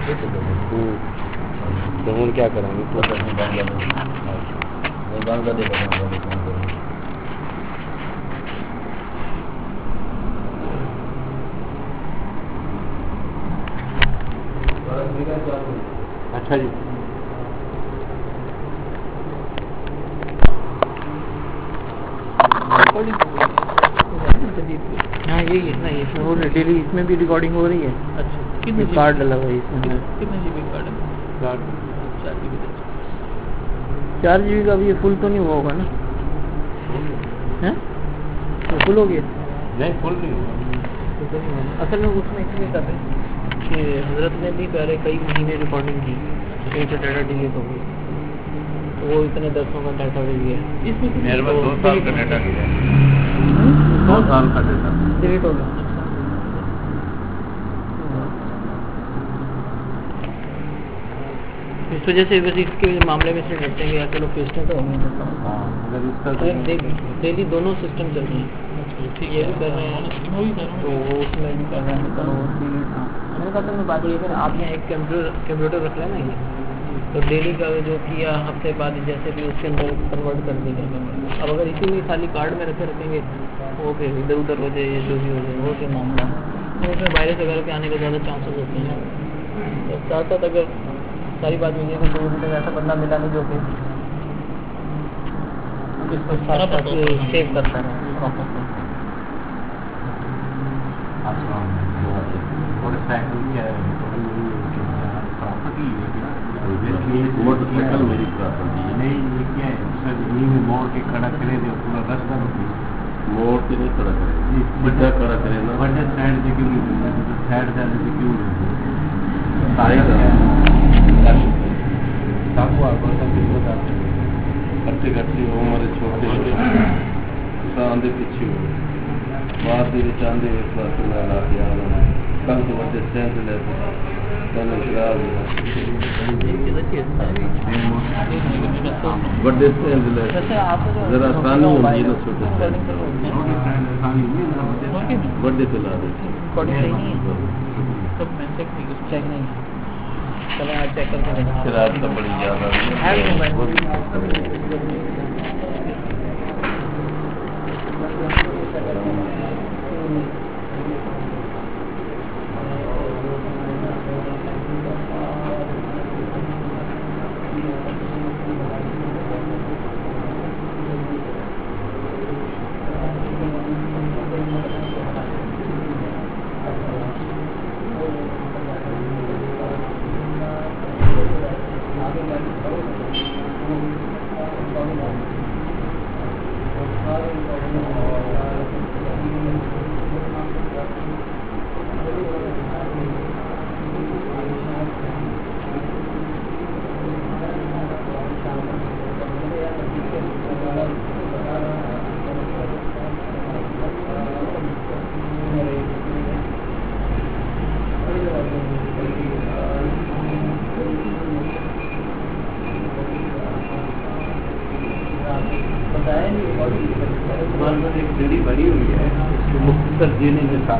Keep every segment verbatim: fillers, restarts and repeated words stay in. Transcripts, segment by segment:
تو ہوں کیا کریں گے تو اچھا جی ہاں یہی ہے نا اس میں ڈیلی اس میں بھی ریکارڈنگ ہو رہی ہے. اچھا کتنے کارڈ ڈلا ہوا ہے اس میں؟ کتنے جی بی کارڈ ہے؟ چار جی بی چار جی بی کا بھی یہ فل تو نہیں ہوا ہوگا نا؟ فل ہو گیا؟ نہیں فل نہیں ہوا. اصل میں اس میں اس لیے کر رہے ہیں کہ حضرت نے بھی پہلے کئی مہینے ریکارڈنگ کی پھر سے ڈیٹا ڈیلیٹ ہو گئی تو وہ اتنے دسوں کا ڈیٹا بھی گیا. اس میں میرے پاس دو سال کا ڈیٹا گیا دو سال کا ڈیٹا ڈیلیٹ ہو گیا. اس وجہ سے بس اس کے معاملے میں سے ڈرتے ہیں کہ یا چلو فیسٹیں تو ہو نہیں سکتا. ڈیلی دونوں سسٹم چل رہے ہیں یہ بھی کر رہے ہیں تو وہ اس میں بھی کر رہے ہیں. چلو میں نے کہا تھا میں بات یہ کہ آپ نے ایک کمپیوٹر کمپیوٹر رکھ لینا یہ تو ڈیلی کا جو کیا ہفتے بعد جیسے بھی اس کے اندر کنورٹ کر دیں گے. اب اگر اسی میں خالی کارڈ میں رکھے رکھیں گے وہ پھر ادھر ادھر ہو جائے جو بھی ہو جائے وہ کیا معاملہ تو اس میں وائرس وغیرہ کے آنے کے زیادہ چانسز ہوتے ہیں. ساتھ ساتھ اگر ساری بات یہ ہے کہ دو تک ایسا بندہ ملا نہیں جو کہ اس کو سارا ساتھ سیو کرتا ہے. میری پراپرٹی نہیں کیا ہے موڑ کے کھڑا کرے دے پورا رستہ موڑ کے نہیں کھڑا کرے بڑا کھڑا کرے نا بڑے سائڈ سے کیوں سائڈ سائڈ سے کیوں ساکو آپ کرتے کرتے ہمارے چھوٹے آندے پیچھے ہو بعد چاندے لا کے آنا کل تو بڑے سینس لیتے بڑے سینس لیتے ذرا آسانی ہوتی ہے نا چھوٹے بڑے چلا دیتے شراب تو بڑی زیادہ بڑی ہوئی ہے اس کو مختصر جینے کے ساتھ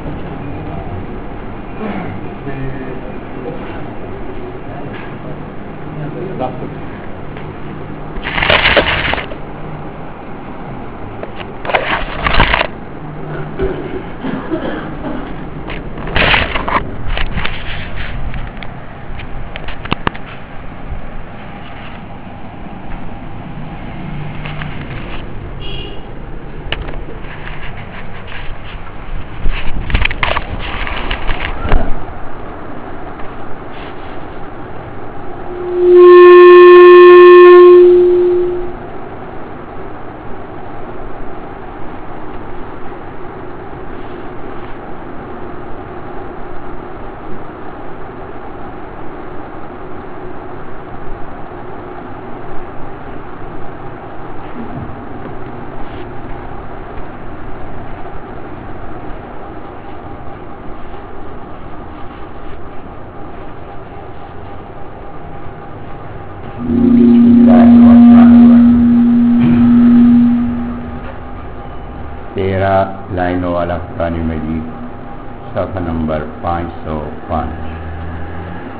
تیرہ لائنوں والا قرآن مجید صفحہ نمبر پانچ سو پانچ.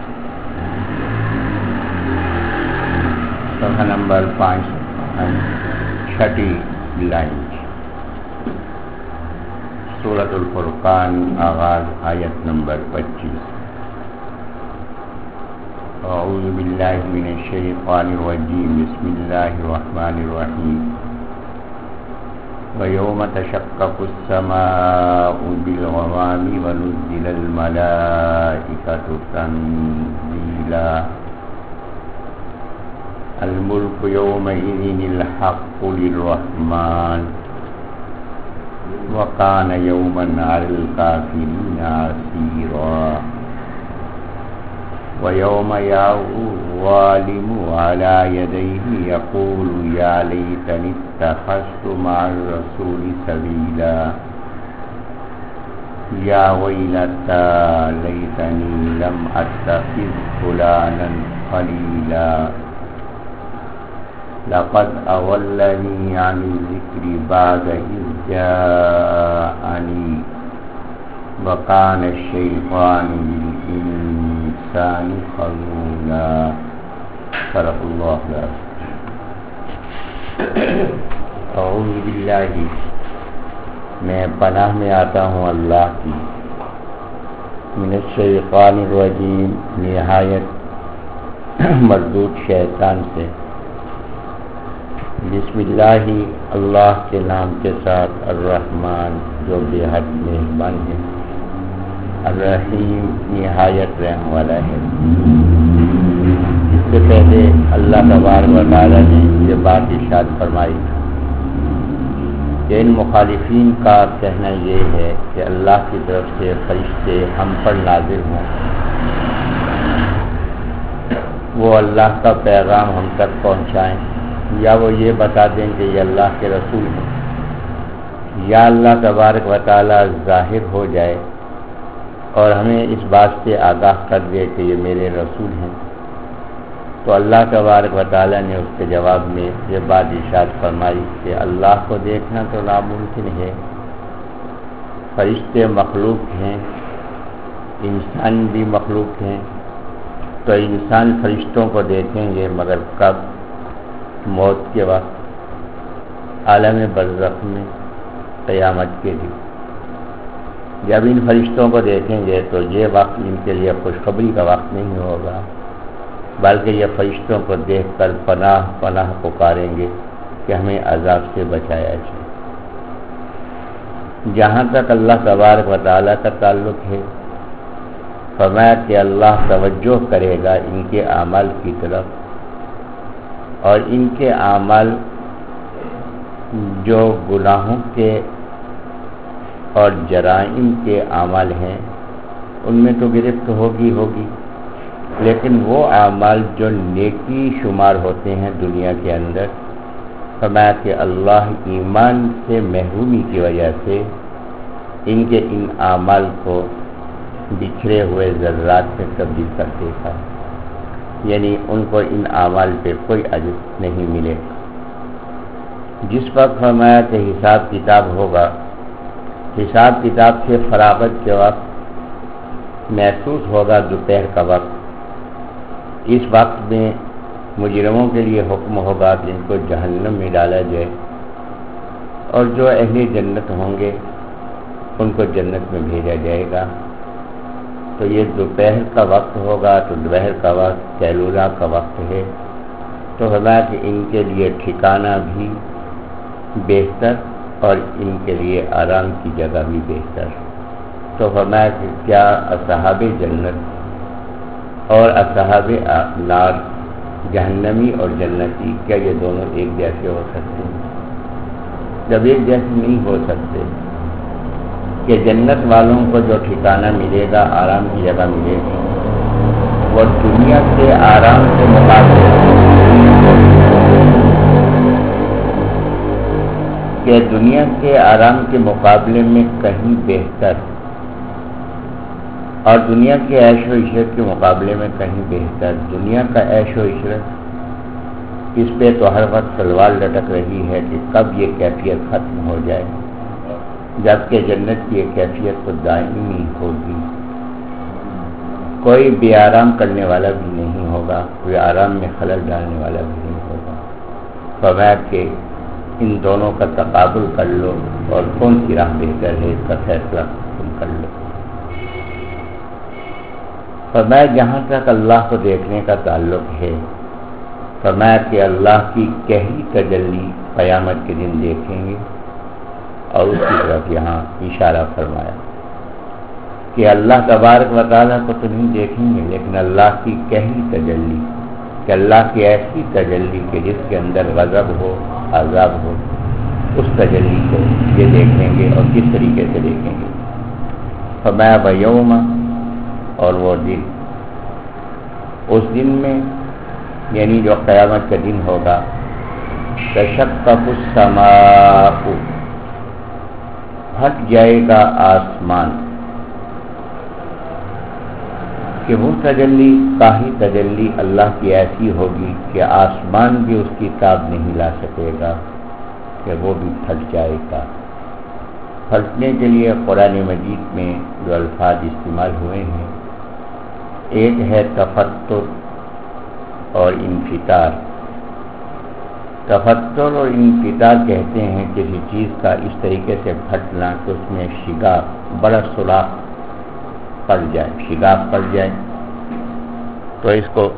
نمبر پانچ چھٹی لائن سورۃ الفرقان آغاز آیت نمبر پچیس. اعوذ باللہ من الشیطان الرجیم بسم اللہ الرحمن الرحیم. وَيَوْمَ تَشَقَّقُ السَّمَاءُ بِالْغَمَامِ وَنُزِّلَ الْمَلَائِكَةُ تَنزِيلًا. الْمُلْكُ يَوْمَئِذٍ الْحَقُّ لِلرَّحْمَنِ وَكَانَ يَوْمًا عَلَى الْكَافِرِينَ عَسِيرًا. وَيَوْمَ يَعُضُّ الظَّالِمُ عَلَى يَدَيْهِ يَقُولُ يَا لَيْتَنِي اتَّخَذْتُ مَعَ الرَّسُولِ سَبِيلًا. يَا وَيْلَتَى لَيْتَنِي لَمْ أَتَّخِذْ فُلَانًا خَلِيلًا. لَقَدْ أَضَلَّنِي عَنِ الذِّكْرِ بَعْدَ إِذْ جَاءَنِي وَكَانَ الشَّيْطَانُ لِلْإِنسَانِ خَذُولًا. صدق اللہ العظیم. اعوذ باللہ، میں پناہ میں آتا ہوں اللہ کی، من الشیطان الرجیم، نہایت مردود شیطان سے. بسم اللہ، اللہ کے نام کے ساتھ، الرحمن جو بے حد مہربان ہے، الرحیم نہایت رحم والا ہے. اس سے پہلے اللہ تبارک و تعالیٰ نے یہ بات ارشاد فرمائی کہ ان مخالفین کا کہنا یہ ہے کہ اللہ کی طرف سے فرشتے ہم پر نازل ہوں، وہ اللہ کا پیغام ہم تک پہنچائیں، یا وہ یہ بتا دیں کہ یہ اللہ کے رسول ہیں، یا اللہ تبارک و تعالیٰ ظاہر ہو جائے اور ہمیں اس بات سے آگاہ کر دے کہ یہ میرے رسول ہیں. تو اللہ تبارک و تعالیٰ نے اس کے جواب میں یہ بات ارشاد فرمائی کہ اللہ کو دیکھنا تو ناممکن ہے. فرشتے مخلوق ہیں، انسان بھی مخلوق ہیں، تو انسان فرشتوں کو دیکھیں گے مگر کب؟ موت کے وقت، عالم برزخ میں، قیامت کے دن. جب ان فرشتوں کو دیکھیں گے تو یہ وقت ان کے لیے خوشخبری کا وقت نہیں ہوگا، بلکہ یہ فرشتوں کو دیکھ کر پناہ پناہ پکاریں گے کہ ہمیں عذاب سے بچایا جائے. جہاں تک اللہ تبارک و تعالیٰ کا تعلق ہے، فرمایا کہ اللہ توجہ کرے گا ان کے اعمال کی طرف، اور ان کے اعمال جو گناہوں کے اور جرائم کے اعمال ہیں ان میں تو گرفت ہوگی ہوگی لیکن وہ اعمال جو نیکی شمار ہوتے ہیں دنیا کے اندر، فرمایا کہ اللہ ایمان سے محرومی کی وجہ سے ان کے ان اعمال کو بکھرے ہوئے ذرات میں تبدیل کر دیتا ہے، یعنی ان کو ان اعمال پہ کوئی اجر نہیں ملے. جس وقت فرمایا کہ حساب کتاب ہوگا، حساب کتاب سے فراغت کے وقت محسوس ہوگا دوپہر کا وقت. اس وقت میں مجرموں کے لیے حکم ہوگا کہ ان کو جہنم میں ڈالا جائے، اور جو اہل جنت ہوں گے ان کو جنت میں بھیجا جائے گا. تو یہ دوپہر کا وقت ہوگا، تو دوپہر کا وقت قیلولہ کا وقت ہے. تو فرمایا کہ ان کے لیے ٹھکانہ بھی بہتر اور ان کے لیے آرام کی جگہ بھی بہتر. تو فرمایا کہ کیا اصحاب جنت اور اصحاب نار، جہنمی اور جنتی، کیا یہ دونوں ایک جیسے ہو سکتے ہیں؟ جب ایک جیسے نہیں ہو سکتے کہ جنت والوں کو جو ٹھکانہ ملے گا، آرام کی جگہ ملے گی، وہ دنیا کے آرام کے مقابلے کہ دنیا کے آرام کے مقابلے میں کہیں بہتر، اور دنیا کے عیش و عشرت کے مقابلے میں کہیں بہتر. دنیا کا عیش و عشرت اس پہ تو ہر وقت تلوار لٹک رہی ہے کہ کب یہ کیفیت ختم ہو جائے، جبکہ جنت کی یہ کیفیت تو دائمی ہوگی. کوئی بے آرام کرنے والا بھی نہیں ہوگا، کوئی آرام میں خلل ڈالنے والا بھی نہیں ہوگا. فرمایا کہ ان دونوں کا تقابل کر لو اور کون سی راہ بہتر ہے اس کا فیصلہ تم کر لو۔ فرمایا جہاں تک اللہ کو دیکھنے کا تعلق ہے، فرمایا کہ اللہ کی گہری تجلی قیامت کے دن دیکھیں گے، اور اس کی طرف یہاں اشارہ فرمایا کہ اللہ تبارک و تعالیٰ کو تو نہیں دیکھیں گے، لیکن اللہ کی گہری تجلی، کہ اللہ کی ایسی تجلی کہ جس کے اندر غضب ہو، عذاب ہو، اس تجلی کو یہ دیکھیں گے، اور کس طریقے سے دیکھیں گے۔ فرمایا بیوم، اور وہ دن، اس دن میں یعنی جو قیامت کا دن ہوگا، تشقق السماء، پھٹ جائے گا آسمان، کہ وہ تجلی کاہی تجلی اللہ کی ایسی ہوگی کہ آسمان بھی اس کی تاب نہیں لا سکے گا، کہ وہ بھی پھٹ جائے گا۔ پھٹنے کے لیے قرآن مجید میں جو الفاظ استعمال ہوئے ہیں، ایک ہے تفتر اور انفطار۔ تفتر اور انفطار کہتے ہیں کسی چیز کا اس طریقے سے پھٹنا کہ اس میں شگاف، بڑا سوراخ پڑ جائے، شگاف پڑ جائے، تو اس کو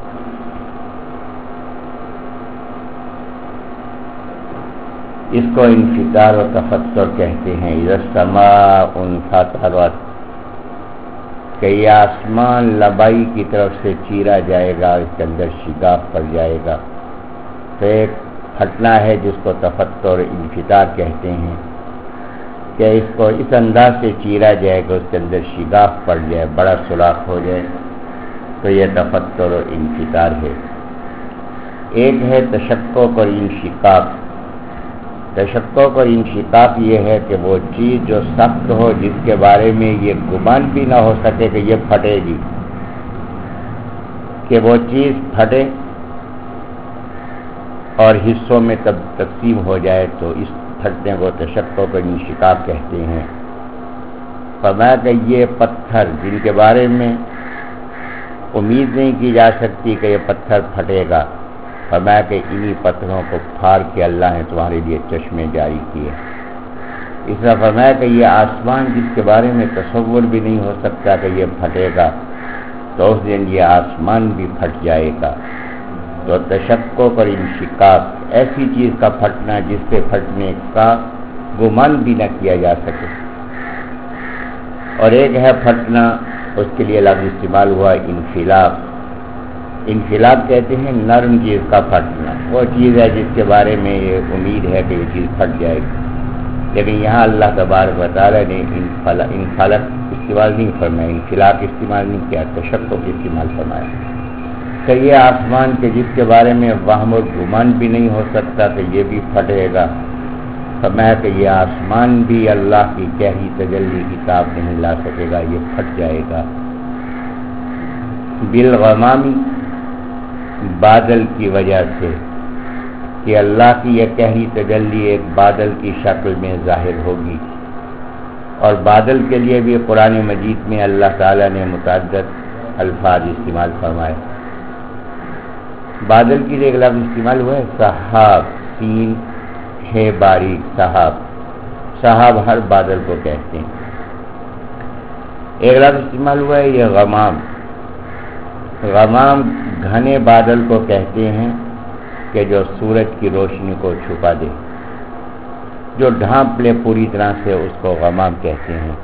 اس کو انفطار و تفتر کہتے ہیں۔ اذا السماء انفطرت، کہ یہ آسمان لبائی کی طرف سے چیرا جائے گا، اس کے اندر شگاف پڑ جائے گا، تو ایک پھٹنا ہے جس کو تفتر اور انفطار کہتے ہیں، کہ اس کو اس انداز سے چیرا جائے گا، اس کے اندر شگاف پڑ جائے، بڑا سوراخ ہو جائے، تو یہ تفتر اور انفطار ہے۔ ایک ہے تشقق اور انشقاق۔ تشقق اور انشقاق یہ ہے کہ وہ چیز جو سخت ہو، جس کے بارے میں یہ گمان بھی نہ ہو سکے کہ یہ پھٹے گی، کہ وہ چیز پھٹے اور حصوں میں تب تقسیم ہو جائے، تو اس پھٹنے کو تشقق اور انشقاق کہتے ہیں۔ فرمایا کہ یہ پتھر جن کے بارے میں امید نہیں کی جا سکتی کہ یہ پتھر پھٹے گا، فرمایا کہ انہی پتھروں کو پھاڑ کے اللہ نے تمہارے لیے چشمے جاری کیے۔ اس طرح فرمایا کہ یہ آسمان جس کے بارے میں تصور بھی نہیں ہو سکتا کہ یہ پھٹے گا، تو اس دن یہ آسمان بھی پھٹ جائے گا۔ تو تشقق اور انشقاق، ایسی چیز کا پھٹنا جس سے پھٹنے کا گمان بھی نہ کیا جا سکے۔ اور ایک ہے پھٹنا، اس کے لیے لفظ استعمال ہوا انفلاق۔ انفلاق کہتے ہیں نرم چیز کا پھٹنا، وہ چیز ہے جس کے بارے میں یہ امید ہے کہ یہ چیز پھٹ جائے گی، لیکن یہاں اللہ تبارک و تعالیٰ نے انفلق استعمال نہیں فرمایا، انفلاق استعمال نہیں کیا، تشقق استعمال فرمایا کہ یہ آسمان کے جس کے بارے میں وہم اور گمان بھی نہیں ہو سکتا کہ یہ بھی پھٹے گا، فرمایا کہ یہ آسمان بھی اللہ کی گہری تجلی کی تاب نہیں لا سکے گا، یہ پھٹ جائے گا۔ بالغمامی، بادل کی وجہ سے، کہ اللہ کی یہ گہری تجلی ایک بادل کی شکل میں ظاہر ہوگی، اور بادل کے لیے بھی قرآن مجید میں اللہ تعالیٰ نے متعدد الفاظ استعمال فرمائے۔ بادل کے لیے ایک لفظ استعمال ہوا ہے سحاب، سین ہے باریک، سحاب، سحاب ہر بادل کو کہتے ہیں۔ ایک لفظ استعمال ہوا ہے یہ غمام، غمام گھنے بادل کو کہتے ہیں کہ جو سورج کی روشنی کو چھپا دے، جو ڈھانپ لے پوری طرح سے، اس کو غمام کہتے ہیں۔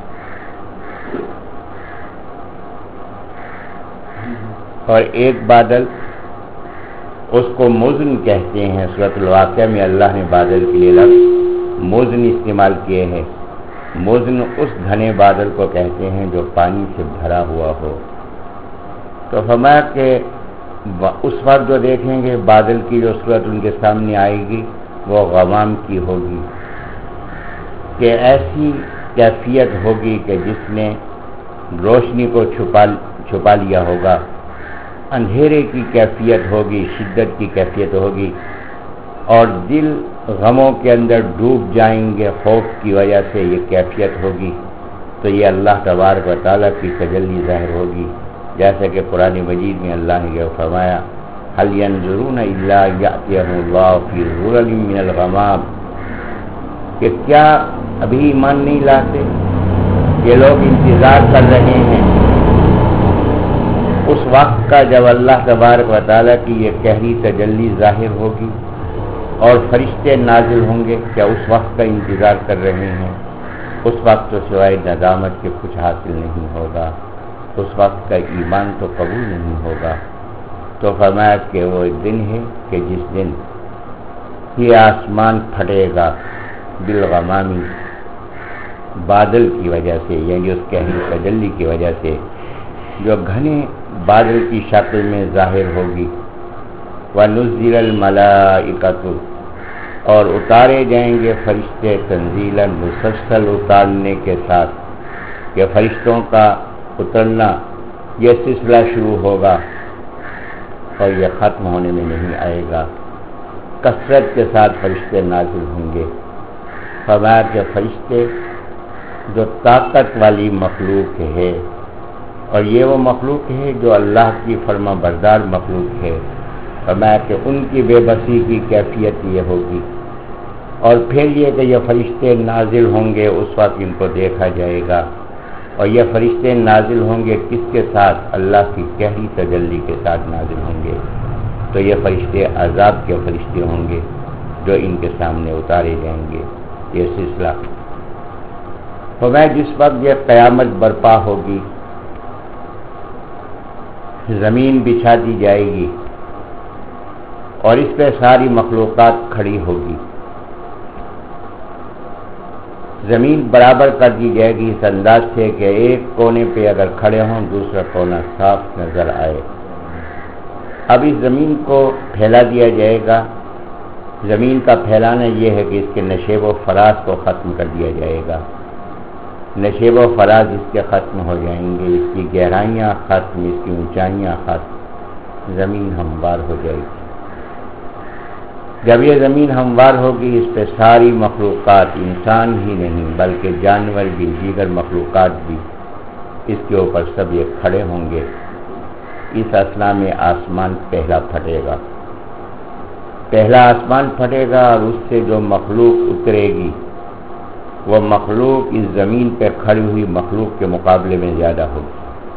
اور ایک بادل، اس کو مزن کہتے ہیں۔ سورۃ الواقعہ میں اللہ نے بادل کے لیے لفظ مزن استعمال کیے ہیں۔ مزن اس گھنے بادل کو کہتے ہیں جو پانی سے بھرا ہوا ہو۔ تو فرمایا کہ اس وقت جو دیکھیں گے بادل کی جو صورت ان کے سامنے آئے گی وہ غمام کی ہوگی، کہ ایسی کیفیت ہوگی کہ جس نے روشنی کو چھپا چھپا لیا ہوگا، اندھیرے کی کیفیت ہوگی، شدت کی کیفیت ہوگی، اور دل غموں کے اندر ڈوب جائیں گے خوف کی وجہ سے، یہ کیفیت ہوگی۔ تو یہ اللہ تبارک و تعالیٰ کی تجلی ظاہر ہوگی، جیسا کہ قرآن مجید میں اللہ نے یہ فرمایا هل ينظرون الا يأتيهم الله في ظلل من الغمام، کہ کیا ابھی ایمان نہیں لاتے؟ یہ لوگ انتظار کر رہے ہیں اس وقت کا جب اللہ تبارک و تعالیٰ کی یہ قہری تجلی ظاہر ہوگی اور فرشتے نازل ہوں گے، کیا اس وقت کا انتظار کر رہے ہیں؟ اس وقت تو سوائے ندامت کے کچھ حاصل نہیں ہوگا، اس وقت کا ایمان تو قبول نہیں ہوگا۔ تو فرمایا کہ وہ دن ہے کہ جس دن یہ آسمان پھٹے گا بالغمامی، بادل کی وجہ سے، یعنی اس قہری تجلی کی وجہ سے جو گھنے بادل کی شکل میں ظاہر ہوگی۔ وَنُزِّلَ الْمَلَائِكَةُ، اور اتارے جائیں گے فرشتے تنزیلا، مسلسل اتارنے کے ساتھ، کہ فرشتوں کا اترنا یہ سلسلہ شروع ہوگا اور یہ ختم ہونے میں نہیں آئے گا، کثرت کے ساتھ فرشتے نازل ہوں گے۔ فرمایا کہ فرشتے جو طاقت والی مخلوق ہے، اور یہ وہ مخلوق ہے جو اللہ کی فرما بردار مخلوق ہے، فرمایا کہ ان کی بے بسی کی کیفیت یہ ہوگی۔ اور پھر یہ کہ یہ فرشتے نازل ہوں گے، اس وقت ان کو دیکھا جائے گا، اور یہ فرشتے نازل ہوں گے کس کے ساتھ؟ اللہ کی قہری تجلی کے ساتھ نازل ہوں گے۔ تو یہ فرشتے عذاب کے فرشتے ہوں گے جو ان کے سامنے اتارے جائیں گے۔ یہ سلسلہ تو میں جس وقت یہ قیامت برپا ہوگی، زمین بچھا دی جائے گی اور اس پہ ساری مخلوقات کھڑی ہوگی، زمین برابر کر دی جائے گی اس انداز سے کہ ایک کونے پہ اگر کھڑے ہوں دوسرا کونا صاف نظر آئے۔ اب اس زمین کو پھیلا دیا جائے گا۔ زمین کا پھیلانا یہ ہے کہ اس کے نشیب و فراز کو ختم کر دیا جائے گا، نشیب و فراز اس کے ختم ہو جائیں گے، اس کی گہرائیاں ختم، اس کی اونچائیاں ختم، زمین ہموار ہو جائے گی۔ جب یہ زمین ہموار ہوگی اس پہ ساری مخلوقات، انسان ہی نہیں بلکہ جانور بھی، دیگر مخلوقات بھی اس کے اوپر سب یہ کھڑے ہوں گے۔ اس اثنا میں آسمان پہلا پھٹے گا، پہلا آسمان پھٹے گا اور اس سے جو مخلوق اترے گی وہ مخلوق اس زمین پہ کھڑی ہوئی مخلوق کے مقابلے میں زیادہ ہوگی،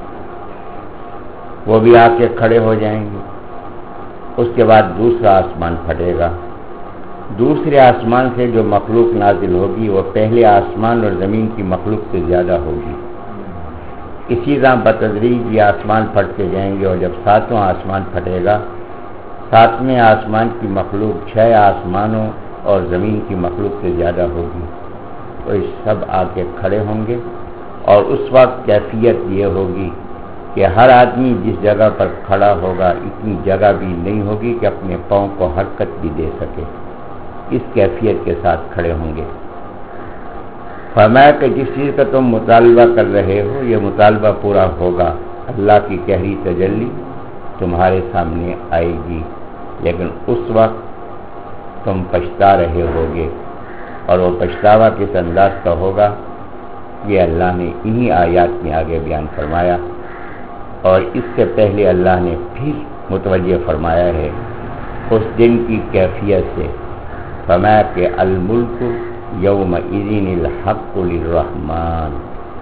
وہ بھی آ کے کھڑے ہو جائیں گے۔ اس کے بعد دوسرا آسمان پھٹے گا، دوسرے آسمان سے جو مخلوق نازل ہوگی وہ پہلے آسمان اور زمین کی مخلوق سے زیادہ ہوگی۔ اسی طرح بتدریج یہ آسمان پھٹتے جائیں گے، اور جب ساتواں آسمان پھٹے گا، ساتویں آسمان کی مخلوق چھ آسمانوں اور زمین کی مخلوق سے زیادہ ہوگی، تو یہ سب آ کے کھڑے ہوں گے۔ اور اس وقت کیفیت یہ ہوگی کہ ہر آدمی جس جگہ پر کھڑا ہوگا اتنی جگہ بھی نہیں ہوگی کہ اپنے پاؤں کو حرکت بھی دے سکے، اس کیفیت کے ساتھ کھڑے ہوں گے۔ فرمایا کہ جس چیز کا تم مطالبہ کر رہے ہو یہ مطالبہ پورا ہوگا، اللہ کی قہری تجلی تمہارے سامنے آئے گی، لیکن اس وقت تم پچھتا رہے ہوگے، اور وہ پچھتاوا کس انداز کا ہوگا یہ اللہ نے انہی آیات میں آگے بیان فرمایا، اور اس سے پہلے اللہ نے پھر متوجہ فرمایا ہے اس دن کی کیفیت سے۔ فرمایا کہ الملک یومئذ الحق للرحمن،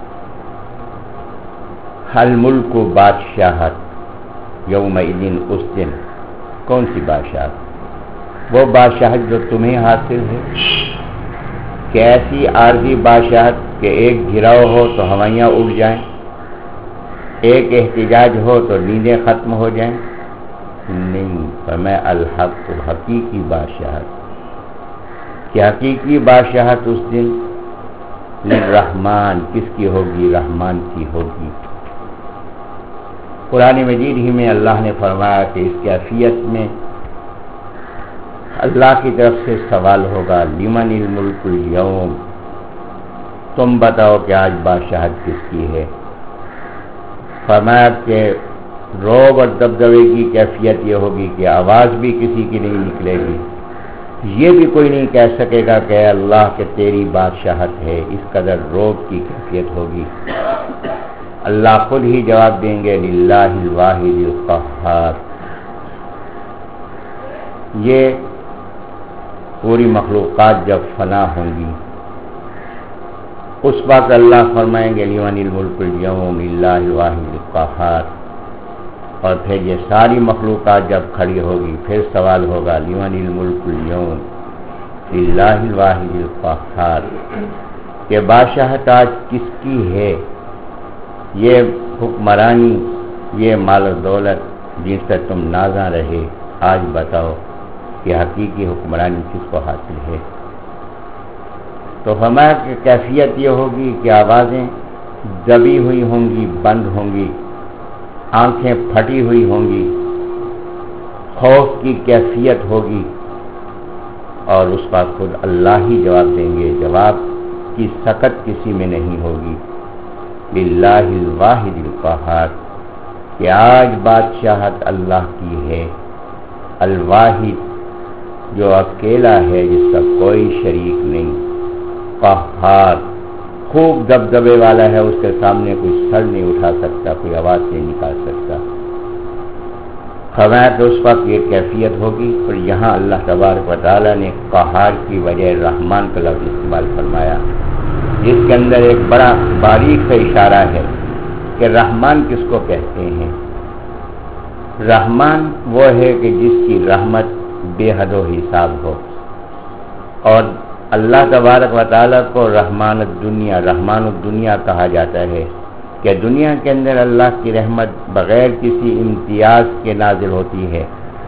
الملک بادشاہت، یومئذ اس دن، کون سی بادشاہت؟ وہ بادشاہت جو تمہیں حاصل ہے، کہ ایسی عارضی بادشاہت کہ ایک گھراؤ ہو تو ہوائیاں اڑ جائیں، ایک احتجاج ہو تو نیندیں ختم ہو جائیں؟ نہیں، فرمایا الحق، حقیقی بادشاہت۔ کہ حقیقی بادشاہت اس دن للرحمن، کس کی ہوگی؟ رحمان کی ہوگی۔ قرآن مجید ہی میں اللہ نے فرمایا کہ اس کیفیت میں اللہ کی طرف سے سوال ہوگا، لمن الملک اليوم، تم بتاؤ کہ آج بادشاہت کس کی ہے؟ فرمایا کہ روب اور دبدبے کی کیفیت یہ ہوگی کہ آواز بھی کسی کی نہیں نکلے گی، یہ بھی کوئی نہیں کہہ سکے گا کہ اے اللہ کہ تیری بادشاہت ہے، اس قدر روب کی کیفیت ہوگی۔ اللہ خود ہی جواب دیں گے، للہ الواحد القہار، یہ پوری مخلوقات جب فنا ہوں گی اس وقت اللہ فرمائیں گے لیمن الملک اليوم للہ الواحد القہار، اور پھر یہ ساری مخلوقات جب کھڑی ہوگی پھر سوال ہوگا لیمن الملک اليوم للہ الواحد القہار، کہ بادشاہت آج کس کی ہے، یہ حکمرانی، یہ مال و دولت جن سے تم نازاں رہے، آج بتاؤ کہ حقیقی حکمرانی کس کو حاصل ہے۔ تو فرمایا کہ کیفیت یہ ہوگی کہ آوازیں دبی ہوئی ہوں گی، بند ہوں گی، آنکھیں پھٹی ہوئی ہوں گی، خوف کی کیفیت ہوگی، اور اس کا خود اللہ ہی جواب دیں گے، جواب کی سکت کسی میں نہیں ہوگی۔ للہ الواحد القہار، کہ آج بادشاہت اللہ کی ہے، الواحد جو اکیلا ہے جس کا کوئی شریک نہیں، قہار خوب دبدبے والا ہے، اس کے سامنے کوئی سر نہیں اٹھا سکتا، کوئی آواز نہیں نکال سکتا۔ فرمایا کہ اس وقت یہ کیفیت ہوگی، اور یہاں اللہ تبارک و تعالیٰ نے قہار کی وجہ رحمان کا لفظ استعمال فرمایا، جس کے اندر ایک بڑا باریک سا اشارہ ہے کہ رحمان کس کو کہتے ہیں۔ رحمان وہ ہے کہ جس کی رحمت بے حد و حساب ہو، اور اللہ تبارک و تعالیٰ کو رحمان الدنیا رحمان الدنیا کہا جاتا ہے، کہ دنیا کے اندر اللہ کی رحمت بغیر کسی امتیاز کے نازل ہوتی ہے،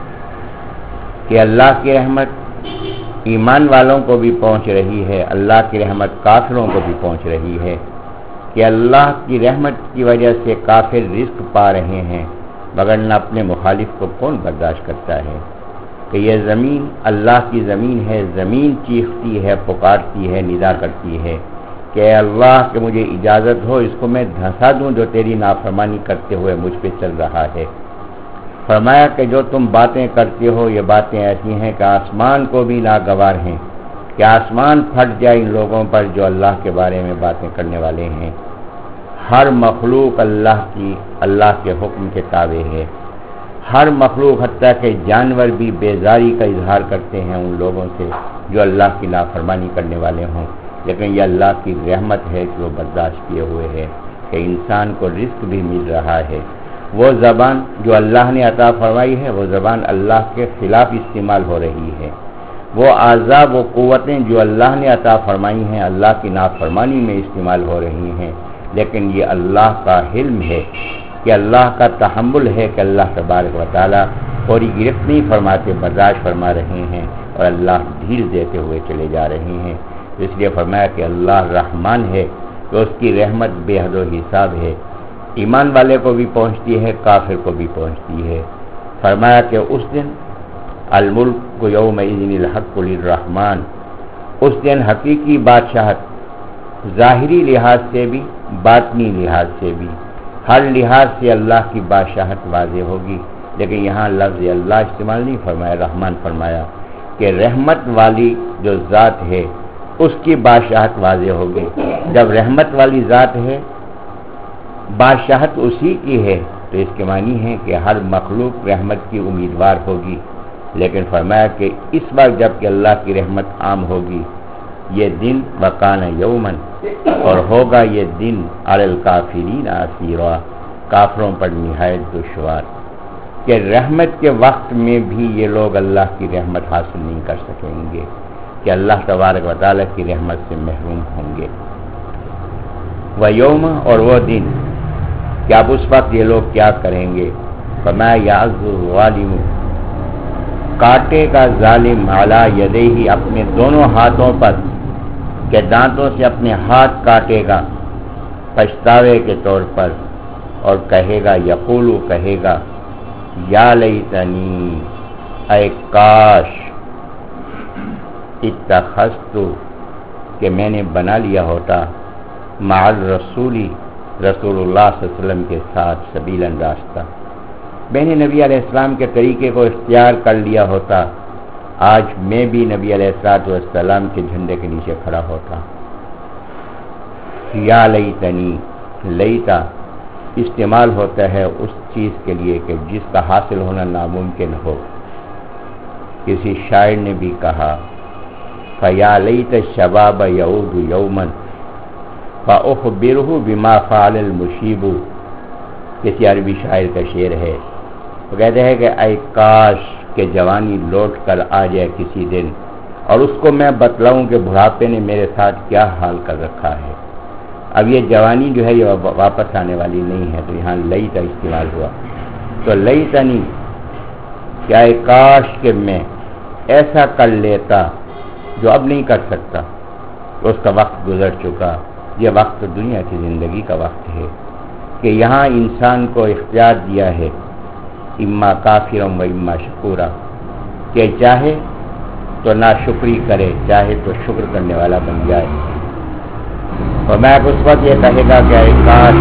کہ اللہ کی رحمت ایمان والوں کو بھی پہنچ رہی ہے، اللہ کی رحمت کافروں کو بھی پہنچ رہی ہے، کہ اللہ کی رحمت کی وجہ سے کافر رزق پا رہے ہیں، مگر نہ اپنے مخالف کو کون برداشت کرتا ہے، کہ یہ زمین اللہ کی زمین ہے، زمین چیختی ہے، پکارتی ہے، ندا کرتی ہے کہ اے اللہ کہ مجھے اجازت ہو اس کو میں دھنسا دوں جو تیری نافرمانی کرتے ہوئے مجھ پہ چل رہا ہے۔ فرمایا کہ جو تم باتیں کرتے ہو یہ باتیں ایسی ہیں کہ آسمان کو بھی ناگوار ہیں، کہ آسمان پھٹ جائے ان لوگوں پر جو اللہ کے بارے میں باتیں کرنے والے ہیں۔ ہر مخلوق اللہ کی اللہ کے حکم کے تابع ہے، ہر مخلوق حتیٰ کہ جانور بھی بیزاری کا اظہار کرتے ہیں ان لوگوں سے جو اللہ کی نافرمانی کرنے والے ہوں، لیکن یہ اللہ کی رحمت ہے کہ وہ برداشت کیے ہوئے ہے، کہ انسان کو رزق بھی مل رہا ہے۔ وہ زبان جو اللہ نے عطا فرمائی ہے وہ زبان اللہ کے خلاف استعمال ہو رہی ہے، وہ اعضاء و قوتیں جو اللہ نے عطا فرمائی ہیں اللہ کی نافرمانی میں استعمال ہو رہی ہیں، لیکن یہ اللہ کا حلم ہے، کہ اللہ کا تحمل ہے، کہ اللہ تبارک و تعالیٰ فوری گرفت نہیں فرماتے، برداشت فرما رہے ہیں، اور اللہ ڈھیل دیتے ہوئے چلے جا رہے ہیں۔ اس لیے فرمایا کہ اللہ رحمان ہے، کہ اس کی رحمت بے حد و حساب ہے، ایمان والے کو بھی پہنچتی ہے، کافر کو بھی پہنچتی ہے۔ فرمایا کہ اس دن الملک یومئذ الحق للرحمن، اس دن حقیقی بادشاہت ظاہری لحاظ سے بھی باطنی لحاظ سے بھی ہر لحاظ سے اللہ کی بادشاہت واضح ہوگی، لیکن یہاں لفظ اللہ استعمال نہیں فرمایا، رحمان فرمایا، کہ رحمت والی جو ذات ہے اس کی بادشاہت واضح ہوگی۔ جب رحمت والی ذات ہے بادشاہت اسی کی ہے تو اس کے معنی ہے کہ ہر مخلوق رحمت کی امیدوار ہوگی، لیکن فرمایا کہ اس وقت جب کہ اللہ کی رحمت عام ہوگی، یہ دن وکان یومن، اور ہوگا یہ دن علی الکافرین عسیرا، کافروں پر نہایت دشوار، کہ رحمت کے وقت میں بھی یہ لوگ اللہ کی رحمت حاصل نہیں کر سکیں گے، کہ اللہ تبارک و تعالیٰ کی رحمت سے محروم ہوں گے۔ ویوم، اور وہ دن کہ اب اس وقت یہ لوگ کیا کریں گے، فرمایا یعض الظالم، کاٹے کا ظالم علی یدیہ، اپنے دونوں ہاتھوں پر، کہ دانتوں سے اپنے ہاتھ کاٹے گا پچھتاوے کے طور پر، اور کہے گا یقولو، کہے گا یا لیتنی، اے کاش، اتخذت، کہ میں نے بنا لیا ہوتا، مع الرسولی، رسول اللہ صلی اللہ علیہ وسلم کے ساتھ، سبیلاً، راستہ، میں نے نبی علیہ السلام کے طریقے کو اختیار کر لیا ہوتا، آج میں بھی نبی علیہ الصلوۃ والسلام کے جھنڈے کے نیچے کھڑا ہوتا۔ یا لیتنی، لیتا استعمال ہوتا ہے اس چیز کے لیے کہ جس کا حاصل ہونا ناممکن ہو، کسی شاعر نے بھی کہا فَيَا لَيْتَ الشَّبَابَ يَعُودُ يَوْمًا فَأُخْبِرُهُ بِمَا فَعَلَ الْمُشِيبُ. کسی عربی شاعر کا شعر ہے، وہ کہتے ہیں کہ اے کاش کہ جوانی لوٹ کر آ جائے کسی دن اور اس کو میں بتلاؤں کہ بڑھاپے نے میرے ساتھ کیا حال کر رکھا ہے. اب یہ جوانی جو ہے یہ واپس آنے والی نہیں ہے، تو یہاں لئی کا استعمال ہوا. تو لئی تنی کیا اے کاش کہ میں ایسا کر لیتا جو اب نہیں کر سکتا، اس کا وقت گزر چکا. یہ وقت دنیا کی زندگی کا وقت ہے کہ یہاں انسان کو اختیار دیا ہے اما کافرم و اما شکورا، کہ چاہے تو ناشکری کرے، چاہے تو شکر کرنے والا بن جائے. اور میں اس وقت یہ کہے گا کہ اے کاش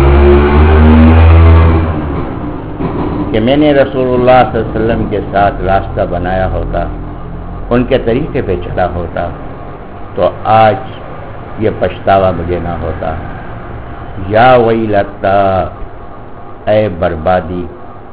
کہ میں نے رسول اللہ صلی اللہ علیہ وسلم کے ساتھ راستہ بنایا ہوتا، ان کے طریقے پہ چلا ہوتا، تو آج یہ پچھتاوا مجھے نہ ہوتا. یا ویلتا، اے بربادی،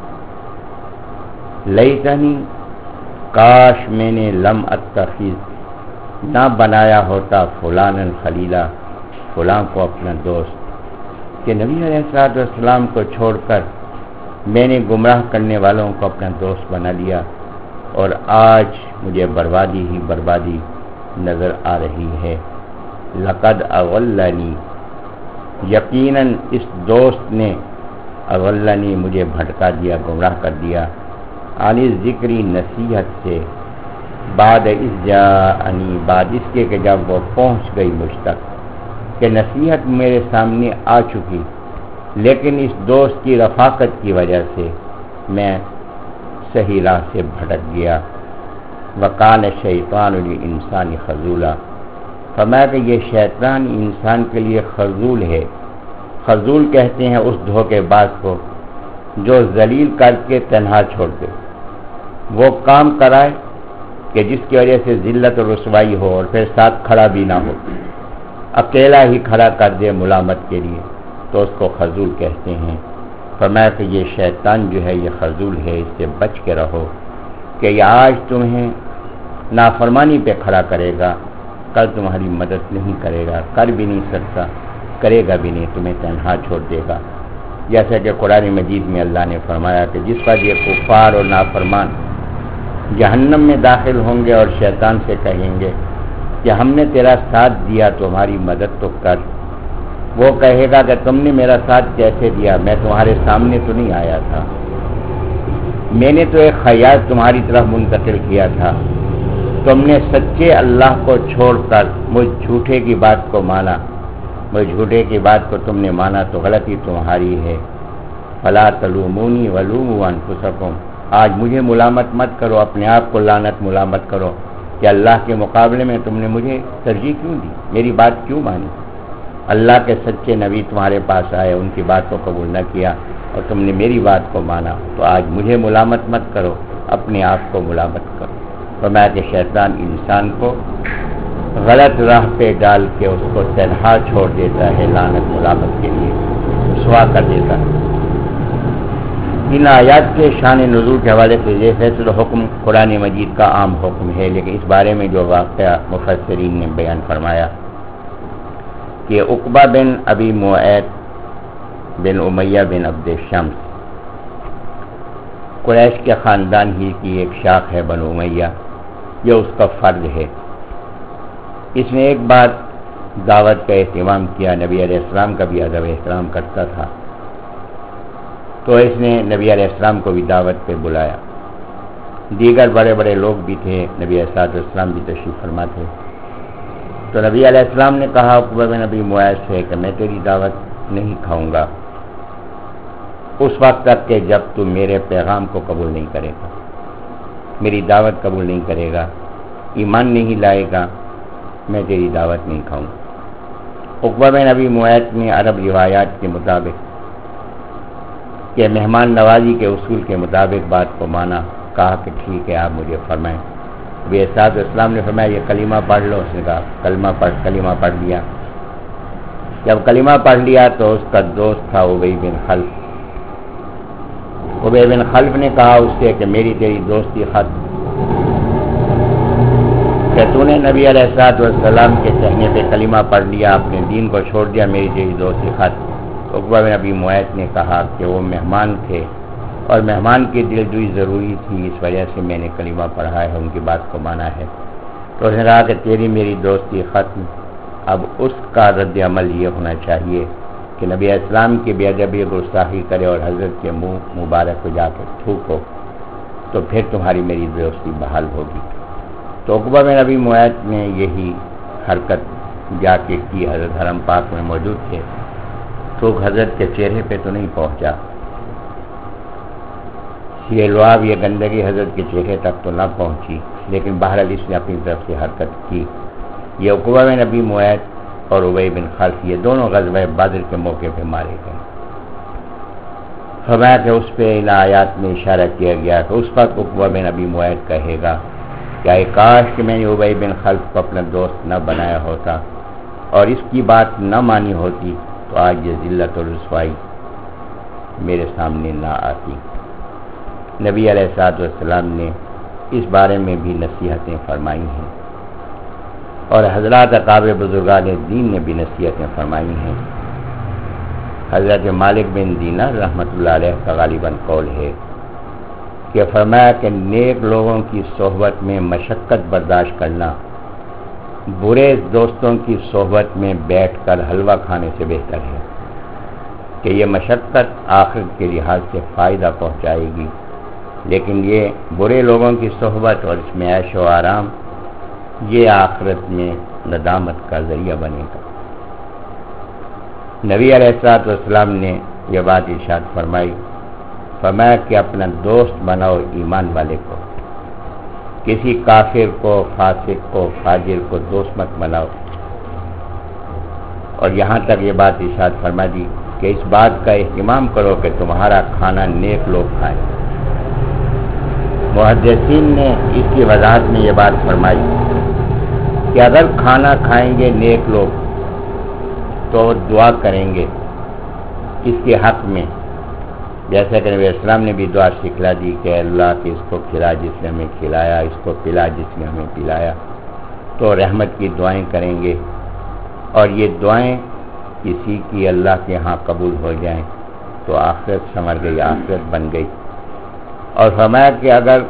لیتنی، کاش میں نے لم اتخذ، نہ بنایا ہوتا فلانا خلیلا، فلاں کو اپنا دوست. کہ نبی علیہ الصلوۃ والسلام کو چھوڑ کر میں نے گمراہ کرنے والوں کو اپنا دوست بنا لیا، اور آج مجھے بربادی ہی بربادی نظر آ رہی ہے. لقد اغلنی، یقیناً اس دوست نے اغلنی مجھے بھٹکا دیا، گمراہ کر دیا. عن ذکری، نصیحت سے، بعد اذ جاءنی، بعد اس کے کہ جب وہ پہنچ گئی مجھ تک، کہ نصیحت میرے سامنے آ چکی، لیکن اس دوست کی رفاقت کی وجہ سے میں صحیح راہ سے بھٹک گیا. وکان الشیطان للانسان خذولا، فرمایا کہ یہ شیطان انسان کے لیے خذول ہے. خذول کہتے ہیں اس دھوکے باز کو جو ذلیل کر کے تنہا چھوڑ دے، وہ کام کرائے کہ جس کی وجہ سے ذلت اور رسوائی ہو، اور پھر ساتھ کھڑا بھی نہ ہو، اکیلا ہی کھڑا کر دے ملامت کے لیے، تو اس کو خذول کہتے ہیں. فرمایا کہ یہ شیطان جو ہے یہ خذول ہے، اس سے بچ کے رہو کہ یہ آج تمہیں نافرمانی پہ کھڑا کرے گا، کل تمہاری مدد نہیں کرے گا، کر بھی نہیں سکتا، کرے گا بھی نہیں، تمہیں تنہا چھوڑ دے گا. جیسا کہ قرآن مجید میں اللہ نے فرمایا کہ جس پر یہ کفار اور نافرمان جہنم میں داخل ہوں گے اور شیطان سے کہیں گے کہ ہم نے تیرا ساتھ دیا تو ہماری مدد تو کر. وہ کہے گا کہ تم نے میرا ساتھ کیسے دیا، میں تمہارے سامنے تو نہیں آیا تھا، میں نے تو ایک خیال تمہاری طرف منتقل کیا تھا، تم نے سچے اللہ کو چھوڑ کر مجھ جھوٹے کی بات کو مانا، مجھ جھوٹے کی بات کو تم نے مانا تو غلطی تمہاری ہے. فلا تلومونی ولوموا انفسکم، آج مجھے ملامت مت کرو، اپنے آپ کو لعنت ملامت کرو کہ اللہ کے مقابلے میں تم نے مجھے ترجیح کیوں دی، میری بات کیوں مانی. اللہ کے سچے نبی تمہارے پاس آئے، ان کی بات کو قبول نہ کیا اور تم نے میری بات کو مانا، تو آج مجھے ملامت مت کرو، اپنے آپ کو ملامت کرو. فرمایا کہ شیطان انسان کو غلط راہ پہ ڈال کے اس کو تنہا چھوڑ دیتا ہے، لعنت ملامت کے لیے رسوا کر دیتا ہے. ان آیات کے شان نزول کے حوالے سے یہ فیصل حکم قرآن مجید کا عام حکم ہے، لیکن اس بارے میں جو واقعہ مفسرین نے بیان فرمایا کہ عقبہ بن ابی معیط بن امیہ بن عبد شمس، قریش کے خاندان ہی کی ایک شاخ ہے بنو امیہ، یہ اس کا فرد ہے. اس نے ایک بات دعوت کا اہتمام کیا، نبی علیہ السلام کا بھی ادب احترام کرتا تھا، تو اس نے نبی علیہ السلام کو بھی دعوت پہ بلایا. دیگر بڑے بڑے لوگ بھی تھے، نبی علیہ السلام بھی تشریف فرما تھے. تو نبی علیہ السلام نے کہا عقبہ بن ابی معیط سے کہ میں تیری دعوت نہیں کھاؤں گا اس وقت تک کہ جب تو میرے پیغام کو قبول نہیں کرے گا، میری دعوت قبول نہیں کرے گا، ایمان نہیں لائے گا، میں تیری دعوت نہیں کھاؤں. عقبہ بن ابی معیط نے عرب روایات کے مطابق کہ مہمان نوازی کے اصول کے مطابق بات کو مانا، کہا کہ ٹھیک ہے آپ مجھے فرمائیں. نبی صاحب اسلام نے فرمایا یہ کلمہ پڑھ لو. اس نے کہا کلمہ پڑھ کلمہ پڑھ لیا. جب کلمہ پڑھ لیا تو اس کا دوست تھا ابی بن خلف. ابی بن خلف نے کہا اس سے کہ میری تیری دوستی ختم، کہ تو نے نبی علیہ الصلوۃ والسلام کے کہنے پہ کلمہ پڑھ لیا، اپنے دین کو چھوڑ دیا، میری تیری دوستی ختم۔ عقبہ بن ابی معیط نے کہا کہ وہ مہمان تھے اور مہمان کی دلجوئی ضروری تھی، اس وجہ سے میں نے کلمہ پڑھا ہے، ان کی بات کو مانا ہے۔ تو اس نے کہا کہ تیری میری دوستی ختم، اب اس کا رد عمل یہ ہونا چاہیے کہ نبی علیہ السلام کی بے ادبی گستاخی کرے اور حضرت کے منہ مبارک کو جا کے تھوکو، تو پھر تمہاری میری دوستی بحال ہوگی۔ تو عقبہ بن ابی معیط نے یہی حرکت جا کے کی، حضرت حرم پاک میں موجود تھے، تو حضرت کے چہرے پہ تو نہیں پہنچا، یہ لعاب یہ گندگی حضرت کے چہرے تک تو نہ پہنچی، لیکن بہرحال اس نے اپنی طرف سے حرکت کی۔ یہ عقبہ بن ابی معیط اور ابی بن خلف یہ دونوں غزوہ بدر کے موقع پہ مارے گئے۔ فرمایا کہ اس پہ ان آیات میں اشارہ کیا گیا کہ اس وقت عقبہ بن ابی معیط کہے گا کہ اے کاش کہ میں نے ابی بن خلف کو اپنا دوست نہ بنایا ہوتا اور اس کی بات نہ مانی ہوتی تو آج یہ ذلت اور رسوائی میرے سامنے نہ آتی۔ نبی علیہ الصلوۃ والسلام نے اس بارے میں بھی نصیحتیں فرمائی ہیں اور حضرات اکابر بزرگان دین نے بھی نصیحتیں فرمائی ہیں۔ حضرت مالک بن دینار رحمۃ اللہ علیہ کا غالباً قول ہے کہ فرمایا کہ نیک لوگوں کی صحبت میں مشقت برداشت کرنا برے دوستوں کی صحبت میں بیٹھ کر حلوہ کھانے سے بہتر ہے، کہ یہ مشقت آخرت کے لحاظ سے فائدہ پہنچائے گی، لیکن یہ برے لوگوں کی صحبت اور اس میں عیش و آرام یہ آخرت میں ندامت کا ذریعہ بنے گا۔ نبی علیہ الصلوۃ والسلام نے یہ بات ارشاد فرمائی، فرمایا کہ اپنا دوست بناؤ ایمان والے کو، کسی کافر کو، فاسق کو، فاجر کو دوست مت بناؤ۔ اور یہاں تک یہ بات ارشاد فرما دی کہ اس بات کا اہتمام کرو کہ تمہارا کھانا نیک لوگ کھائیں۔ محدثین نے اس کی وضاحت میں یہ بات فرمائی کہ اگر کھانا کھائیں گے نیک لوگ تو دعا کریں گے اس کے حق میں، جیسا کہ نبی اسلام نے بھی دعا سکھلا دی کہ اللہ کہ اس کو کھلا جس نے ہمیں کھلایا، اس کو پلا جس نے ہمیں پلایا، تو رحمت کی دعائیں کریں گے، اور یہ دعائیں کسی کی اللہ کے ہاں قبول ہو جائیں تو آخرت سنور گئی، آخرت بن گئی۔ اور فرمایا کہ اگر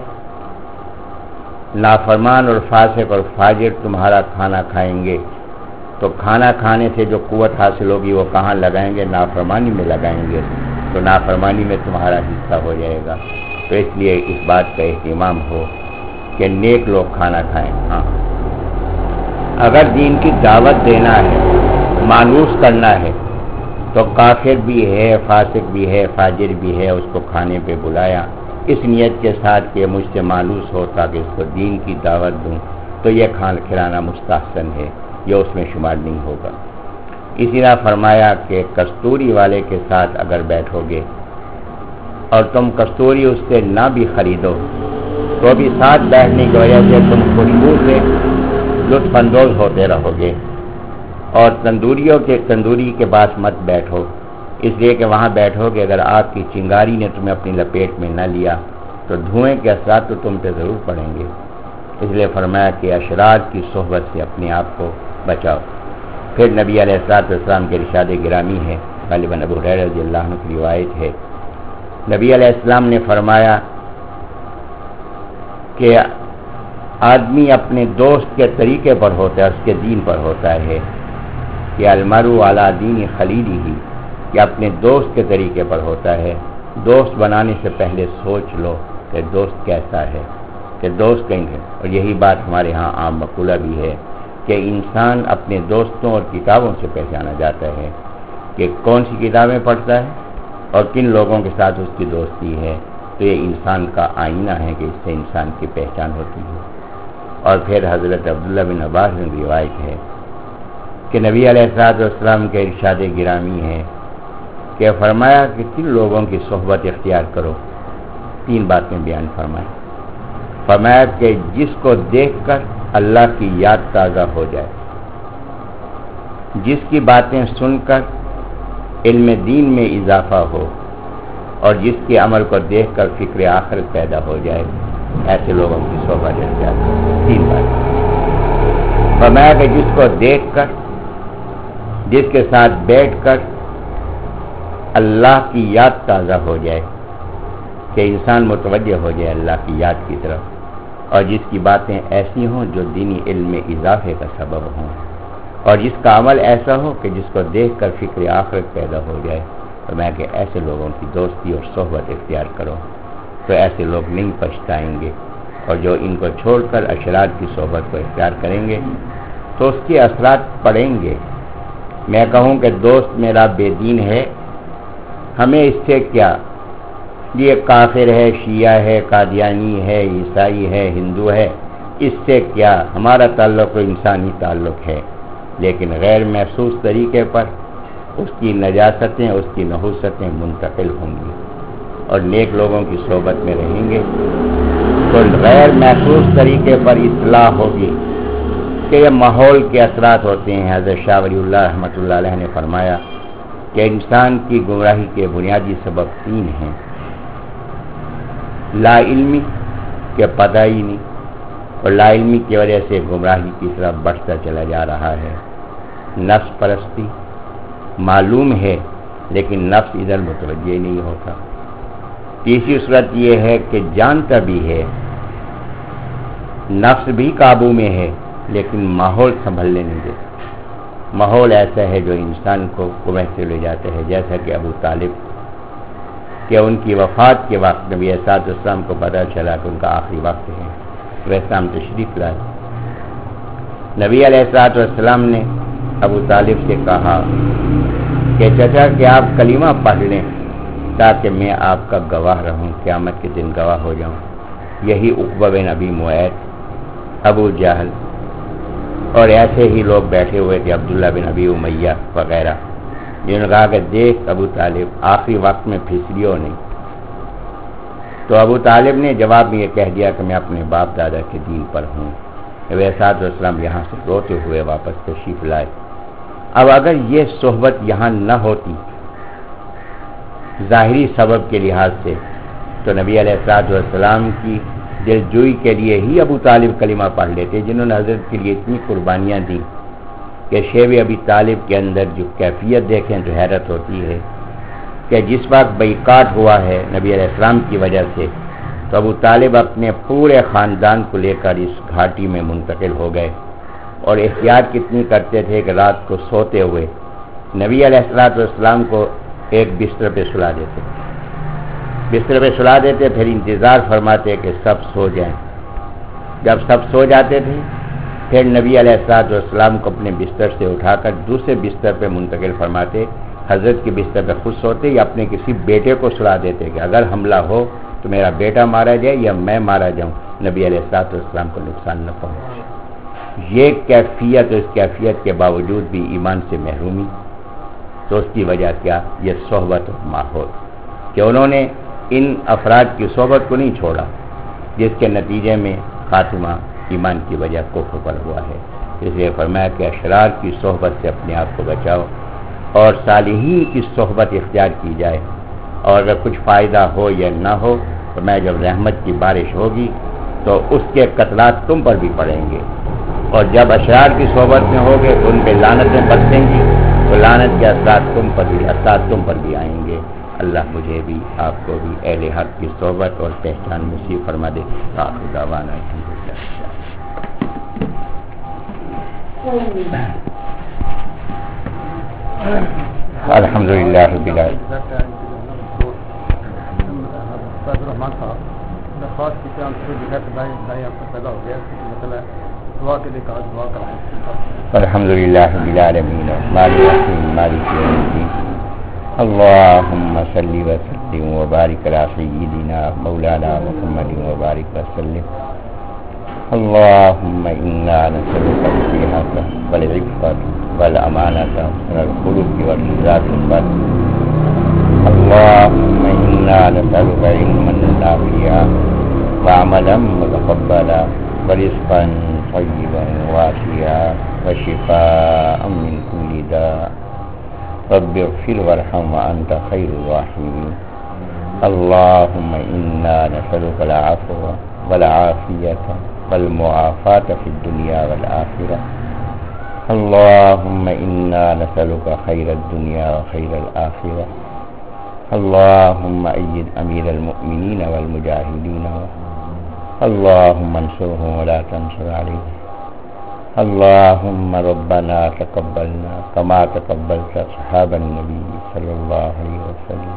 نافرمان اور فاسق اور فاجر تمہارا کھانا کھائیں گے تو کھانا کھانے سے جو قوت حاصل ہوگی وہ کہاں لگائیں گے؟ نافرمانی میں لگائیں گے، تو نافرمانی میں تمہارا حصہ ہو جائے گا۔ تو اس لیے اس بات کا اہتمام ہو کہ نیک لوگ کھانا کھائیں۔ ہاں اگر دین کی دعوت دینا ہے، مانوس کرنا ہے، تو کافر بھی ہے، فاسق بھی ہے، فاجر بھی ہے، اس کو کھانے پہ بلایا اس نیت کے ساتھ کہ مجھ سے مانوس ہو تاکہ اس کو دین کی دعوت دوں، تو یہ کھانا کھلانا مستحسن ہے، یہ اس میں شمار نہیں ہوگا۔ اسی طرح فرمایا کہ کستوری والے کے ساتھ اگر بیٹھو گے اور تم کستوری اس سے نہ بھی خریدو تو بھی ساتھ بیٹھنے کی وجہ سے تم خوشبو سے لطف اندوز ہوتے رہو گے۔ اور تندوریوں کے تندوری کے پاس مت بیٹھو، اس لیے کہ وہاں بیٹھو گے اگر آگ کی چنگاری نے تمہیں اپنی لپیٹ میں نہ لیا تو دھوئیں کے اثرات تو تم پہ ضرور پڑیں گے۔ اس لیے فرمایا کہ اشرار کی صحبت سے اپنے آپ کو بچاؤ۔ پھر نبی علیہ الصلوۃ والسلام کے ارشاد گرامی ہے، غالباً ابو ہریرہ رضی اللہ عنہ کی روایت ہے، نبی علیہ السلام نے فرمایا کہ آدمی اپنے دوست کے طریقے پر ہوتا ہے، اس کے دین پر ہوتا ہے، کہ المرء علی دین خلیلہ، کہ اپنے دوست کے طریقے پر ہوتا ہے۔ دوست بنانے سے پہلے سوچ لو کہ دوست کیسا ہے، کہ دوست کہیں گے۔ اور یہی بات ہمارے ہاں عام مقولہ بھی ہے کہ انسان اپنے دوستوں اور کتابوں سے پہچانا جاتا ہے، کہ کون سی کتابیں پڑھتا ہے اور کن لوگوں کے ساتھ اس کی دوستی ہے، تو یہ انسان کا آئینہ ہے کہ اس سے انسان کی پہچان ہوتی ہے۔ اور پھر حضرت عبداللہ بن عباس میں روایت ہے کہ نبی علیہ الصلوۃ والسلام کے ارشاد گرامی ہے کہ فرمایا کہ کن لوگوں کی صحبت اختیار کرو، تین باتیں بیان فرمائیں۔ فرمایا کہ جس کو دیکھ کر اللہ کی یاد تازہ ہو جائے، جس کی باتیں سن کر علم دین میں اضافہ ہو، اور جس کے عمل کو دیکھ کر فکر آخرت پیدا ہو جائے، ایسے لوگوں کی صحبت اختیار کرو۔ تین باتیں۔ فرمایا کہ جس کو دیکھ کر، جس کے ساتھ بیٹھ کر اللہ کی یاد تازہ ہو جائے، کہ انسان متوجہ ہو جائے اللہ کی یاد کی طرف، اور جس کی باتیں ایسی ہوں جو دینی علم میں اضافے کا سبب ہوں، اور جس کا عمل ایسا ہو کہ جس کو دیکھ کر فکر آخرت پیدا ہو جائے، تو میں کہ ایسے لوگوں کی دوستی اور صحبت اختیار کرو، تو ایسے لوگ نہیں پچھتائیں گے، اور جو ان کو چھوڑ کر اشرار کی صحبت کو اختیار کریں گے تو اس کے اثرات پڑیں گے۔ میں کہوں کہ دوست میرا بے دین ہے، ہمیں اس سے کیا، یہ کافر ہے، شیعہ ہے، قادیانی ہے، عیسائی ہے، ہندو ہے، اس سے کیا، ہمارا تعلق تو انسانی تعلق ہے، لیکن غیر محسوس طریقے پر اس کی نجاستیں، اس کی نحوستیں منتقل ہوں گی، اور نیک لوگوں کی صحبت میں رہیں گے تو غیر محسوس طریقے پر اطلاع ہوگی کہ یہ ماحول کے اثرات ہوتے ہیں۔ حضرت شاہ ولی اللہ رحمۃ اللہ علیہ نے فرمایا کہ انسان کی گمراہی کے بنیادی سبب تین ہیں: لا علمی کہ پتہ ہی نہیں، اور لا علمی کی وجہ سے گمراہی کی طرف بڑھتا چلا جا رہا ہے، نفس پرستی، معلوم ہے لیکن نفس ادھر متوجہ نہیں ہوتا، تیسری صورت یہ ہے کہ جانتا بھی ہے، نفس بھی قابو میں ہے لیکن ماحول سنبھلنے نہیں دیتا، ماحول ایسا ہے جو انسان کو گمراہ سے لے جاتا ہے، جیسا کہ ابو طالب کہ ان کی وفات کے وقت نبی علیہ الصلوۃ والسلام کو پتہ چلا کہ ان کا آخری وقت ہے، ویسا ہم تشریف لائے، نبی علیہ الصلوۃ والسلام نے ابو طالب سے کہا کہ چچا کہ آپ کلمہ پڑھ لیں تاکہ میں آپ کا گواہ رہوں، قیامت کے دن گواہ ہو جاؤں۔ یہی عقبہ بن ابی معیط، ابو جہل اور ایسے ہی لوگ بیٹھے ہوئے تھے، عبداللہ بن ابی امیہ وغیرہ، جنہوں نے کہا کہ دیکھ ابو طالب آخری وقت میں پھسلیو نہیں، تو ابو طالب نے جواب میں یہ کہہ دیا کہ میں اپنے باپ دادا کے دین پر ہوں۔ نبی علیہ السلام یہاں سے روتے ہوئے واپس تشریف لائے۔ اب اگر یہ صحبت یہاں نہ ہوتی ظاہری سبب کے لحاظ سے، تو نبی علیہ السلام کی دلجوئی کے لیے ہی ابو طالب کلمہ پڑھ لیتے، جنہوں نے حضرت کے لیے اتنی قربانیاں دیں کہ شیب ابی طالب کے اندر جو کیفیت دیکھیں تو حیرت ہوتی ہے کہ جس وقت بائیکاٹ ہوا ہے نبی علیہ السلام کی وجہ سے، تو ابو طالب اپنے پورے خاندان کو لے کر اس گھاٹی میں منتقل ہو گئے، اور احتیاط کتنی کرتے تھے کہ رات کو سوتے ہوئے نبی علیہ السلام کو ایک بستر پہ سلا دیتے، بستر پہ سلا دیتے، پھر انتظار فرماتے کہ سب سو جائیں۔ جب سب سو جاتے تھے پھر نبی علیہ السلام کو اپنے بستر سے اٹھا کر دوسرے بستر پہ منتقل فرماتے، حضرت کے بستر پہ خود سوتے یا اپنے کسی بیٹے کو سلا دیتے کہ اگر حملہ ہو تو میرا بیٹا مارا جائے یا میں مارا جاؤں، نبی علیہ السلام کو نقصان نہ پہنچے۔ یہ کیفیت، اس کیفیت کے باوجود بھی ایمان سے محرومی، تو اس کی وجہ کیا؟ یہ صحبت و ماحول، کہ انہوں نے ان افراد کی صحبت کو نہیں چھوڑا، جس کے نتیجے میں خاتمہ ایمان کی وجہ کفر پر ہوا ہے۔ اس لیے فرمایا کہ اشرار کی صحبت سے اپنے آپ کو بچاؤ اور صالحین کی صحبت اختیار کی جائے، اور اگر کچھ فائدہ ہو یا نہ ہو، فرمایا جب رحمت کی بارش ہوگی تو اس کے قطرات تم پر بھی پڑیں گے، اور جب اشرار کی صحبت میں ہوگے تو ان پہ لعنتیں برسیں گی، تو لعنت کے اثرات تم پر بھی اثرات تم پر بھی آئیں گے۔ اللہ مجھے بھی آپ کو بھی اہل حق کی صحبت اور پہچان نصیب فرما دے۔ آخر دعوانا الحمد للہ رب العالمین۔ الرحمن صاحب درخواست کی کہ ہم سے لکھا کہ بھائی بھائی آپ کو پیدا ہو گیا، مسئلہ ہے دعا کے لیے کہا دعا کرائیں۔ الحمد للہ رب العالمین مالک الرحیم مالک یوم الدین اللهم صل وسلم وبارك على سيدنا مولانا محمد وبارك وسلم اللهم إنا نسألك الصحة والعفة والأمانة والخلق والرزق والفضل اللهم إنا نسألك علما نافعا وعملا متقبلا ورزقا طيبا واسعا وشفاء من كل داء رب اغفر وارحم وأنت خير الراحمين اللهم إنا نسألك العفو والعافية والمعافاة في الدنيا والآخرة اللهم إنا نسألك خير الدنيا وخير الآخرة. اللهم أيد أمير المؤمنين والمجاهدين، اللهم انصرهم ولا تنصر عليهم. اللهم ربنا تقبلنا كما تقبلت أصحاب النبي صلى الله عليه وسلم.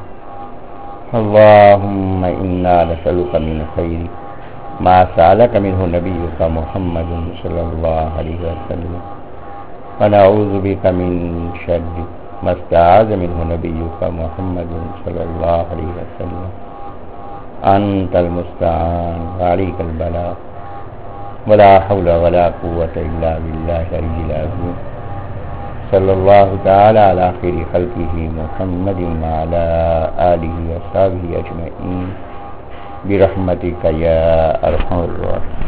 اللهم إنا نسألك من خير ما سألك منه نبيك محمد صلى الله عليه وسلم، ونعوذ بك من شر ما استعاذ منه نبيك محمد صلى الله عليه وسلم. أنت المستعان وعليك البلاغ، ولا حول ولا قوة إلا بالله العلي العظيم. صلى الله تعالى على خير خلقه محمد وعلى آله وصحبه أجمعين برحمتك يا أرحم الراحمين.